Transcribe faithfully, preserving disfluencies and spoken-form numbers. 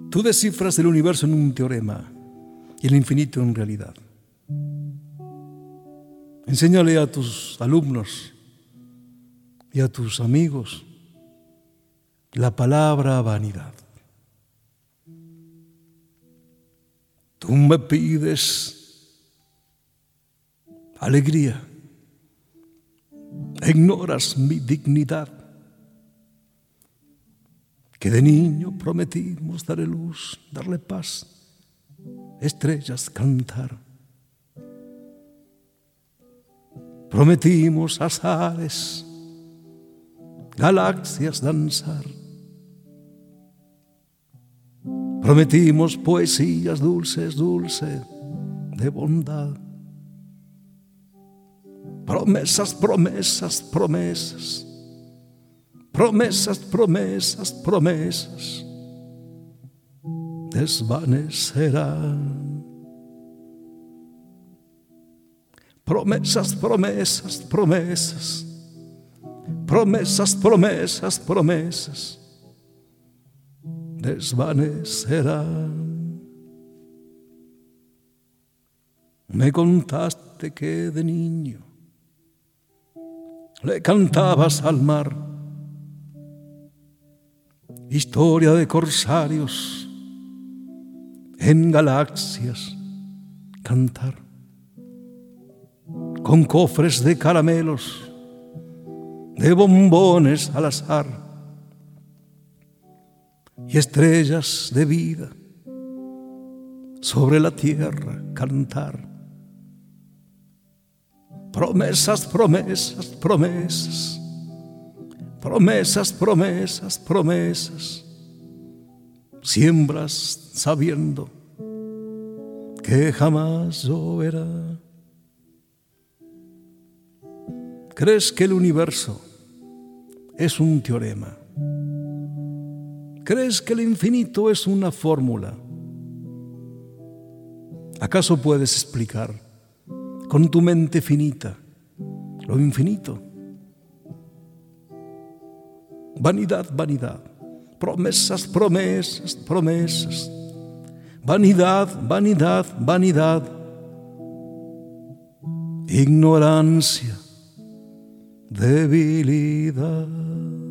Tú descifras el universo en un teorema y el infinito en realidad. Enséñale a tus alumnos y a tus amigos la palabra vanidad. Tú me pides alegría, ignoras mi dignidad, que de niño prometimos darle luz, darle paz, estrellas cantar. Prometimos azares, galaxias danzar. Prometimos poesías dulces, dulces, de bondad. Promesas, promesas, promesas. Promesas, promesas, promesas desvanecerán. Promesas, promesas, promesas. Promesas, promesas, promesas desvanecerán. Me contaste que de niño le cantabas al mar historia de corsarios en galaxias cantar, con cofres de caramelos, de bombones al azar y estrellas de vida sobre la tierra cantar. Promesas, promesas, promesas. Promesas, promesas, promesas. Siembras sabiendo que jamás lloverá. ¿Crees que el universo es un teorema? ¿Crees que el infinito es una fórmula? ¿Acaso puedes explicar con tu mente finita lo infinito? Vanidad, vanidad, promesas, promesas, promesas. Vanidad, vanidad, vanidad. Ignorancia, debilidad.